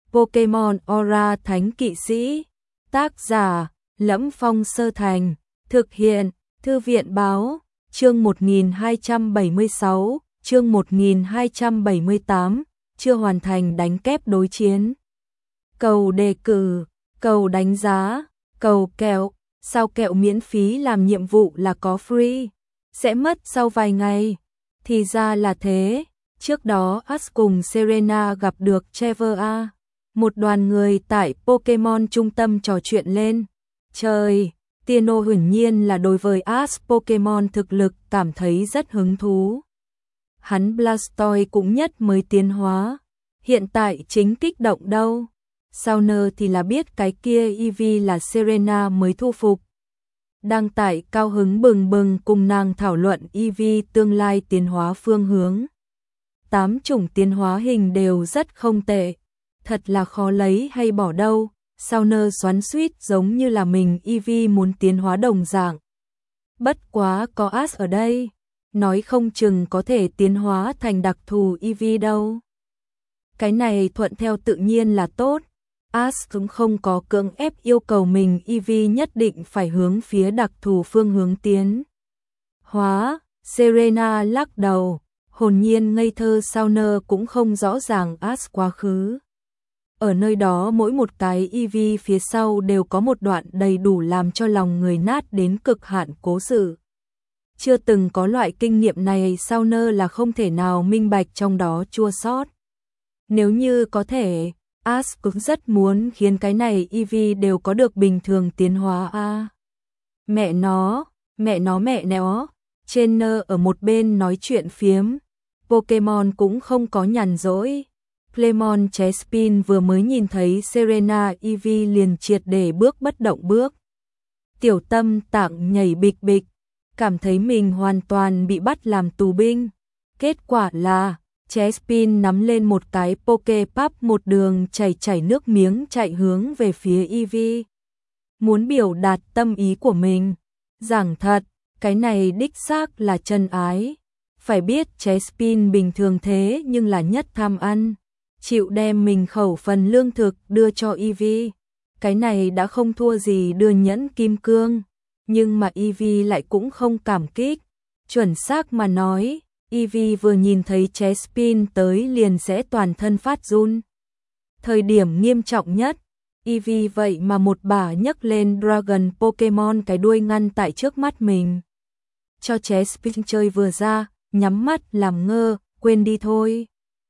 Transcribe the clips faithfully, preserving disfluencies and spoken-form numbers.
Pokemon Aura Thánh Kỵ Sĩ. Tác giả: Lẫm Phong Sơ Thành. Thực hiện: Thư viện báo. Chương một nghìn hai trăm bảy mươi sáu, chương một nghìn hai trăm bảy mươi tám, chưa hoàn thành đánh kép đối chiến. Cầu đề cử, cầu đánh giá, cầu kẹo, sao kẹo miễn phí làm nhiệm vụ là có free, sẽ mất sau vài ngày. Thì ra là thế, trước đó Ash cùng Serena gặp được Trevor A. Một đoàn người tại Pokemon trung tâm trò chuyện lên. Trời, Tino hiển nhiên là đối với Ash Pokemon thực lực cảm thấy rất hứng thú. Hắn Blastoise cũng nhất mới tiến hóa, hiện tại chính kích động đâu. Sauner thì là biết cái kia Eevee là Serena mới thu phục. Đang tại cao hứng bừng bừng cùng nàng thảo luận Eevee tương lai tiến hóa phương hướng. Tám chủng tiến hóa hình đều rất không tệ, thật là khó lấy hay bỏ đâu. Sauner xoắn xuýt giống như là mình Eevee muốn tiến hóa đồng dạng. Bất quá có Ash ở đây, nói không chừng có thể tiến hóa thành đặc thù Eevee đâu. Cái này thuận theo tự nhiên là tốt. Ash cũng không có cưỡng ép yêu cầu mình Eevee nhất định phải hướng phía đặc thù phương hướng tiến hóa. Serena lắc đầu, hồn nhiên ngây thơ Sauner cũng không rõ ràng Ash quá khứ. Ở nơi đó mỗi một cái Eevee phía sau đều có một đoạn đầy đủ làm cho lòng người nát đến cực hạn cố sự. Chưa từng có loại kinh nghiệm này Sauner là không thể nào minh bạch trong đó chua xót. Nếu như có thể, Ash cũng rất muốn khiến cái này Eevee đều có được bình thường tiến hóa a. À, mẹ nó, mẹ nó mẹ nó, Trainer ở một bên nói chuyện phiếm. Pokemon cũng không có nhàn rỗi. Clemon Chespin vừa mới nhìn thấy Serena Eevee liền triệt để bước bất động bước. Tiểu tâm tạng nhảy bịch bịch, cảm thấy mình hoàn toàn bị bắt làm tù binh. Kết quả là Chespin nắm lên một cái Poképap một đường chảy chảy nước miếng chạy hướng về phía Eevee. Muốn biểu đạt tâm ý của mình. Giảng thật, cái này đích xác là chân ái. Phải biết Chespin bình thường thế nhưng là nhất tham ăn. Chịu đem mình khẩu phần lương thực đưa cho Eevee. Cái này đã không thua gì đưa nhẫn kim cương. Nhưng mà Eevee lại cũng không cảm kích. Chuẩn xác mà nói, Eevee vừa nhìn thấy Chespin tới liền sẽ toàn thân phát run. Thời điểm nghiêm trọng nhất, Eevee vậy mà một bả nhấc lên Dragon Pokemon cái đuôi ngăn tại trước mắt mình. Cho Chespin chơi vừa ra, nhắm mắt làm ngơ, quên đi thôi.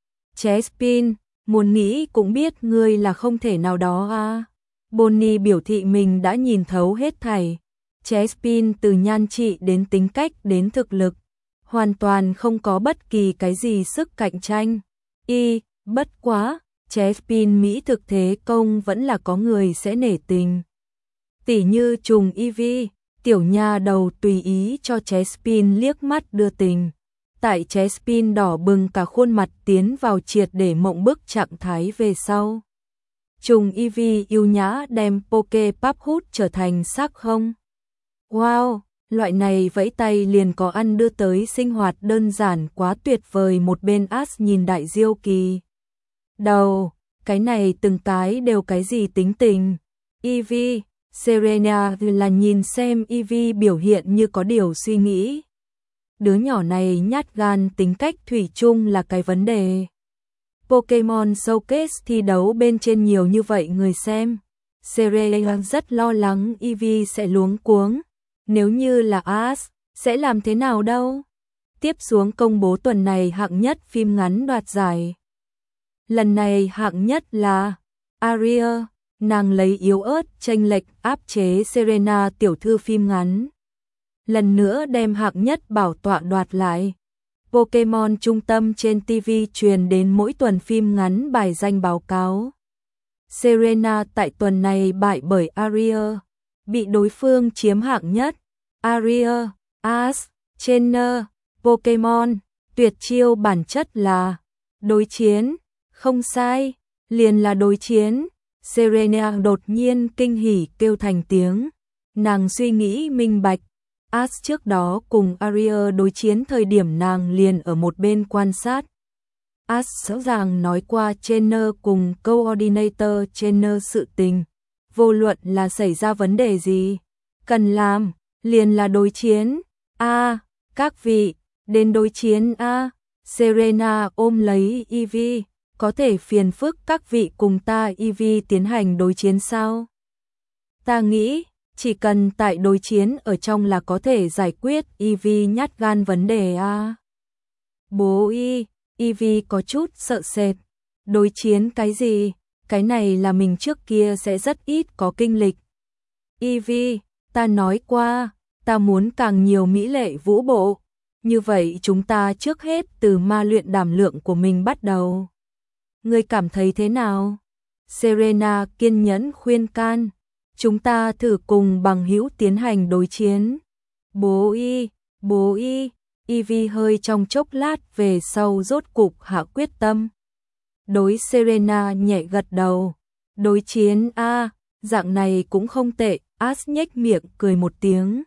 Chespin, muốn nghĩ cũng biết ngươi là không thể nào đó à. Bonnie biểu thị mình đã nhìn thấu hết thảy. Chespin từ nhan trị đến tính cách đến thực lực, hoàn toàn không có bất kỳ cái gì sức cạnh tranh. Y, bất quá, Chespin Mỹ thực thế công vẫn là có người sẽ nể tình. Tỉ như trùng Eevee, tiểu nha đầu tùy ý cho Chespin liếc mắt đưa tình. Tại Chespin đỏ bừng cả khuôn mặt tiến vào triệt để mộng bức trạng thái về sau. Trùng Eevee yêu nhã đem Poképap hút trở thành xác không. Wow, loại này vẫy tay liền có ăn đưa tới sinh hoạt đơn giản quá tuyệt vời. Một bên Ash nhìn đại diêu kỳ. Đầu, cái này từng cái đều cái gì tính tình. Eevee, Serena là nhìn xem Eevee biểu hiện như có điều suy nghĩ. Đứa nhỏ này nhát gan tính cách thủy chung là cái vấn đề. Pokemon Showcase thi đấu bên trên nhiều như vậy người xem. Serena rất lo lắng Eevee sẽ luống cuống. Nếu như là Ash, sẽ làm thế nào đâu? Tiếp xuống công bố tuần này hạng nhất phim ngắn đoạt giải. Lần này hạng nhất là Aria, nàng lấy yếu ớt chênh lệch áp chế Serena tiểu thư phim ngắn. Lần nữa đem hạng nhất bảo tọa đoạt lại. Pokemon trung tâm trên ti vi truyền đến mỗi tuần phim ngắn bài danh báo cáo. Serena tại tuần này bại bởi Aria, bị đối phương chiếm hạng nhất. Aria, Ash, Trainer, Pokemon, tuyệt chiêu bản chất là đối chiến, không sai, liền là đối chiến. Serena đột nhiên kinh hỉ kêu thành tiếng, nàng suy nghĩ minh bạch. Ash trước đó cùng Aria đối chiến thời điểm nàng liền ở một bên quan sát. Ash rõ ràng nói qua trainer cùng coordinator trainer sự tình. Vô luận là xảy ra vấn đề gì, cần làm, liền là đối chiến. A, à, các vị, đến đối chiến A. À. Serena ôm lấy Ivy, có thể phiền phức các vị cùng ta Ivy tiến hành đối chiến sao? Ta nghĩ, chỉ cần tại đối chiến ở trong là có thể giải quyết Ivy nhát gan vấn đề A. À. Bố y, Ivy có chút sợ sệt. Đối chiến cái gì? Cái này là mình trước kia sẽ rất ít có kinh lịch. Ivy, ta nói qua, ta muốn càng nhiều mỹ lệ vũ bộ. Như vậy chúng ta trước hết từ ma luyện đảm lượng của mình bắt đầu. Ngươi cảm thấy thế nào? Serena kiên nhẫn khuyên can. Chúng ta thử cùng bằng hữu tiến hành đối chiến. Bố y, bố y, Ivy hơi trong chốc lát về sau rốt cục hạ quyết tâm. Đối Serena nhẹ gật đầu. Đối chiến a, dạng này cũng không tệ. Ash nhếch miệng cười một tiếng.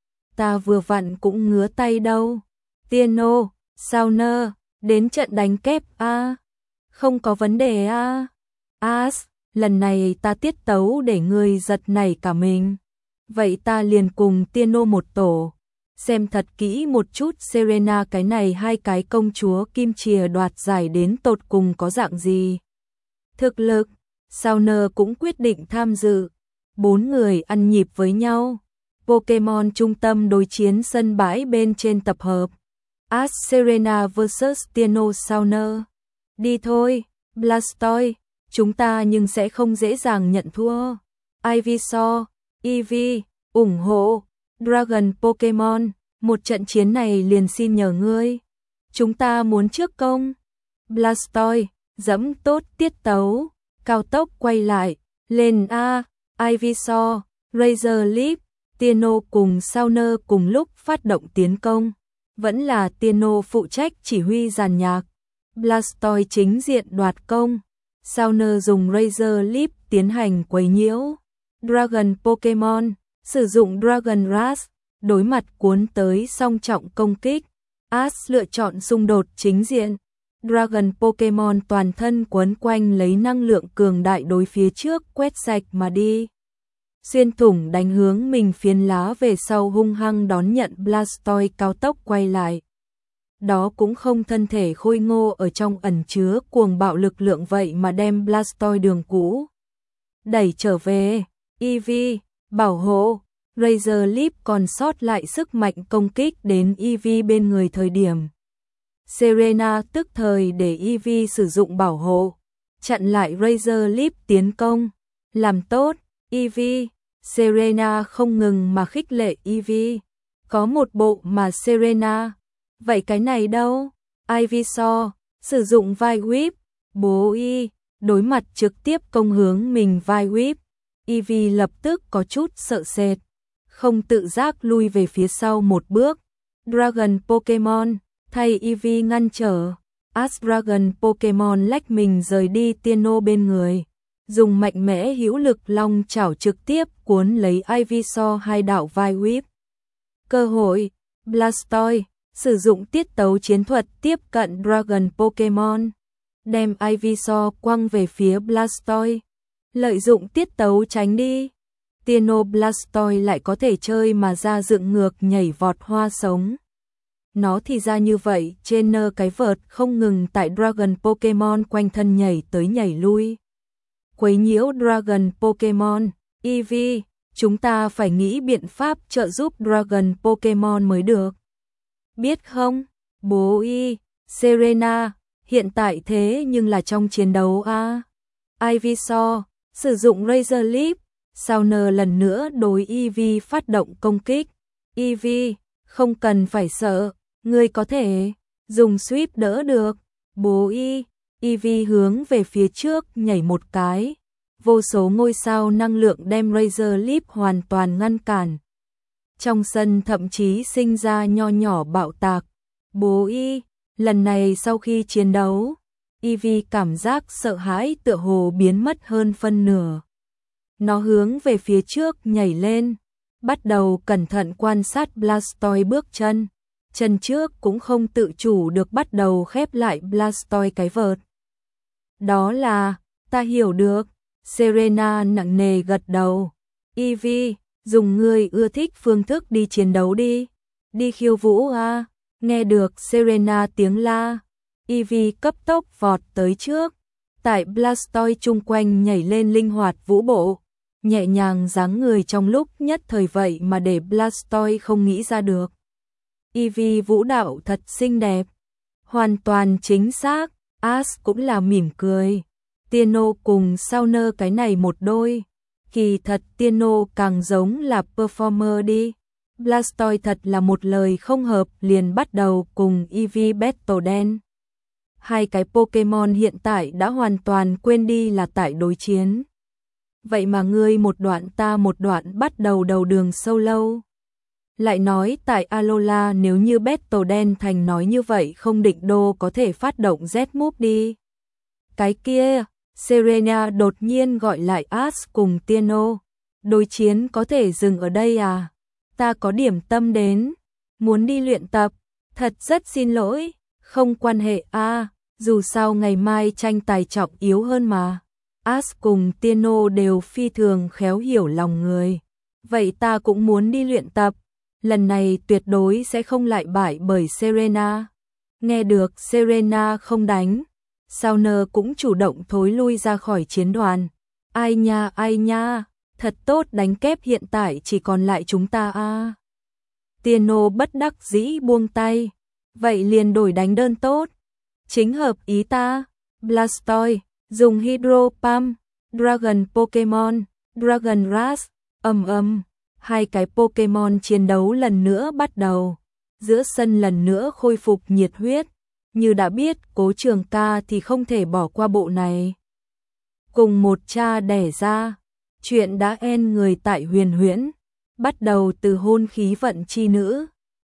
Ta vừa vặn cũng ngứa tay đâu. Tieno, Sauner, đến trận đánh kép a. Không có vấn đề a. Ash, lần này ta tiết tấu để ngươi giật nảy cả mình. Vậy ta liền cùng Tieno một tổ. Xem thật kỹ một chút Serena cái này hai cái công chúa kim chìa đoạt giải đến tột cùng có dạng gì. Thực lực, Sauner cũng quyết định tham dự. Bốn người ăn nhịp với nhau. Pokemon trung tâm đối chiến sân bãi bên trên tập hợp. Ash Serena versus Tieno Sauner. Đi thôi, Blastoise, chúng ta nhưng sẽ không dễ dàng nhận thua. Ivysaur, Eevee, ủng hộ, Dragon Pokemon, một trận chiến này liền xin nhờ ngươi. Chúng ta muốn trước công. Blastoise, dẫm tốt tiết tấu, cao tốc quay lại, lên A, Ivysaur, Razor Leaf, Tieno cùng Sauner cùng lúc phát động tiến công. Vẫn là Tieno phụ trách chỉ huy dàn nhạc. Blastoise chính diện đoạt công. Sauner dùng Razor Leaf tiến hành quấy nhiễu. Dragon Pokemon, sử dụng Dragon Rush, đối mặt cuốn tới song trọng công kích. Ash lựa chọn xung đột chính diện. Dragon Pokemon toàn thân quấn quanh lấy năng lượng cường đại đối phía trước quét sạch mà đi. Xuyên thủng đánh hướng mình phiến lá về sau hung hăng đón nhận Blastoise cao tốc quay lại. Đó cũng không thân thể khôi ngô ở trong ẩn chứa cuồng bạo lực lượng vậy mà đem Blastoise đường cũ đẩy trở về. Eevee, bảo hộ, Razor Leaf còn sót lại sức mạnh công kích đến Eevee bên người thời điểm. Serena tức thời để Eevee sử dụng bảo hộ, chặn lại Razor Leaf tiến công. Làm tốt, Eevee. Serena không ngừng mà khích lệ Eevee. Có một bộ mà Serena. Vậy cái này đâu? Ivysaur, sử dụng vai whip. Bố y, đối mặt trực tiếp công hướng mình vai whip. Eevee lập tức có chút sợ sệt, không tự giác lui về phía sau một bước. Dragon Pokemon, thay Eevee ngăn trở. Ash Dragon Pokemon lách mình rời đi Tieno bên người. Dùng mạnh mẽ hữu lực long chảo trực tiếp cuốn lấy Ivysaur hai đạo vai whip. Cơ hội, Blastoise, sử dụng tiết tấu chiến thuật tiếp cận Dragon Pokemon. Đem Ivysaur quăng về phía Blastoise. Lợi dụng tiết tấu tránh đi. Tieno Blastoise lại có thể chơi mà ra dựng ngược nhảy vọt hoa sống. Nó thì ra như vậy, trên nơ cái vợt không ngừng tại Dragon Pokemon quanh thân nhảy tới nhảy lui. Quấy nhiễu Dragon Pokemon. Eevee, chúng ta phải nghĩ biện pháp trợ giúp Dragon Pokemon mới được. Biết không? Bố y, Serena, hiện tại thế nhưng là trong chiến đấu a. Ivysaur, sử dụng Razor Leaf. Sauner lần nữa đối Eevee phát động công kích. Eevee, không cần phải sợ, ngươi có thể dùng sweep đỡ được. Bố y, Eevee hướng về phía trước nhảy một cái. Vô số ngôi sao năng lượng đem Razor Leaf hoàn toàn ngăn cản. Trong sân thậm chí sinh ra nho nhỏ bạo tạc. Bố y, lần này sau khi chiến đấu, Eevee cảm giác sợ hãi tựa hồ biến mất hơn phân nửa. Nó hướng về phía trước nhảy lên, bắt đầu cẩn thận quan sát Blastoise bước chân. chân trước cũng không tự chủ được bắt đầu khép lại Blastoise cái vợt. Đó là, ta hiểu được. Serena nặng nề gật đầu. Eevee, dùng ngươi ưa thích phương thức đi chiến đấu đi. Đi khiêu vũ à. Nghe được Serena tiếng la, Eevee cấp tốc vọt tới trước. Tại Blastoise chung quanh nhảy lên linh hoạt vũ bộ, nhẹ nhàng dáng người trong lúc nhất thời vậy mà để Blastoise không nghĩ ra được. Eevee vũ đạo thật xinh đẹp. Hoàn toàn chính xác, Ash cũng là mỉm cười. Tierno cùng Sauner cái này một đôi. Kỳ thật Tierno càng giống là performer đi. Blastoise thật là một lời không hợp liền bắt đầu cùng Eevee battle dance. Hai cái Pokemon hiện tại đã hoàn toàn quên đi là tại đối chiến. Vậy mà ngươi một đoạn ta một đoạn bắt đầu đầu đường sâu lâu. Lại nói tại Alola nếu như battle dance thành nói như vậy không định đô có thể phát động Z-move đi. Cái kia, Serena đột nhiên gọi lại Ash cùng Tierno. Đối chiến có thể dừng ở đây à? Ta có điểm tâm đến, muốn đi luyện tập, thật rất xin lỗi, không quan hệ a, à, dù sao ngày mai tranh tài trọng yếu hơn mà. Ash cùng Tierno đều phi thường khéo hiểu lòng người. Vậy ta cũng muốn đi luyện tập, lần này tuyệt đối sẽ không lại bại bởi Serena. Nghe được Serena không đánh, Sauner cũng chủ động thối lui ra khỏi chiến đoàn. Ai nha ai nha, thật tốt đánh kép hiện tại chỉ còn lại chúng ta a. À. Tierno bất đắc dĩ buông tay, vậy liền đổi đánh đơn tốt. Chính hợp ý ta. Blastoise dùng Hydro Pump, Dragon Pokemon, Dragon Rush, ầm ầm, hai cái Pokemon chiến đấu lần nữa bắt đầu. Giữa sân lần nữa khôi phục nhiệt huyết, như đã biết Cố Trường Ca thì không thể bỏ qua bộ này. Cùng một cha đẻ ra, chuyện đã en người tại Huyền Huyễn, bắt đầu từ hôn khí vận chi nữ.